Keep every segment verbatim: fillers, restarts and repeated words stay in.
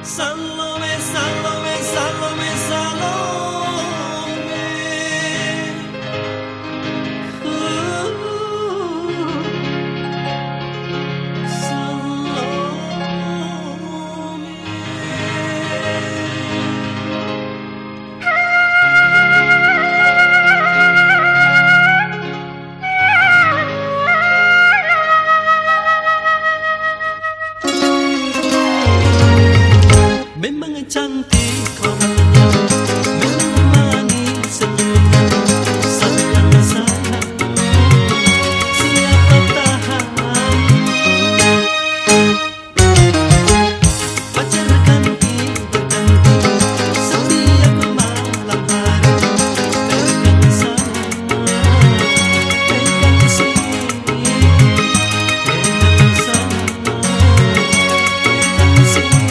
Salome, Salome, Salome, Salome. Ooh, Salome. Memang cantik orangnya, memang manis senyumnya, sayang sayang, siapa tahan. Pacar ganti berganti, setiap malam hari, pegang sana, pegang sini, pegang sana, pegang sini.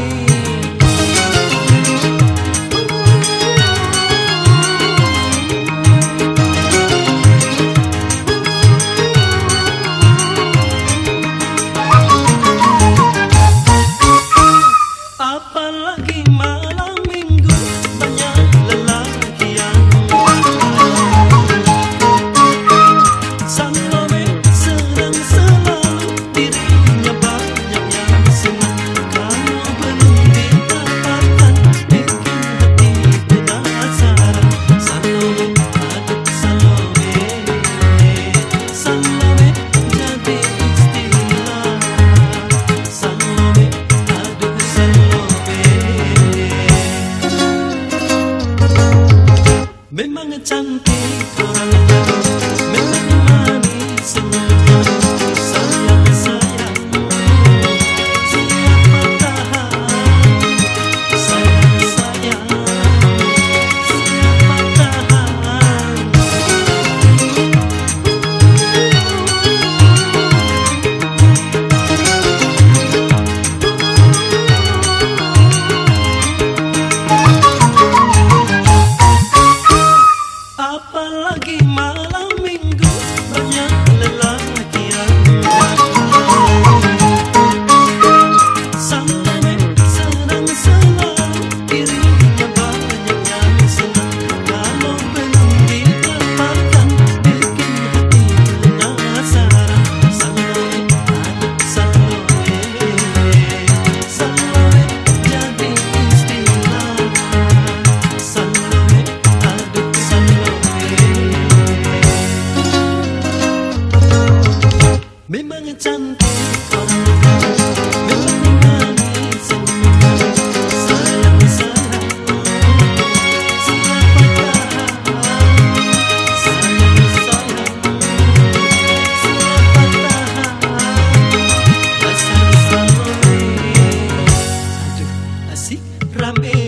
Apalagi malam minggu banyak lelaki yang Salome sedang selalu dirinya banyak yang senang. Kalau belum didapatkan bikin hati penasaran. Salome, aduh Salome, Salome jadi istilah. Salome, aduh Salome. Memang cantik orangnya, memang manis senyumnya, sayang sayang, siapa tahan. Sayang sayang, siapa tahan. Apalagi malam minggu banyak lelaki yang Salome sedang selalu dirinya banyak yang senang. Kalau belum didapatkan bikin hati penasaran. Salome, aduh Salome, Salome jadi istilah. Salome, aduh Salome. Memang cantik orangnya, memang manis senyumnya, sayang sayang, siapa tahan. Sayang sayang, siapa tahan. Dasar Salome, aduh asik rame.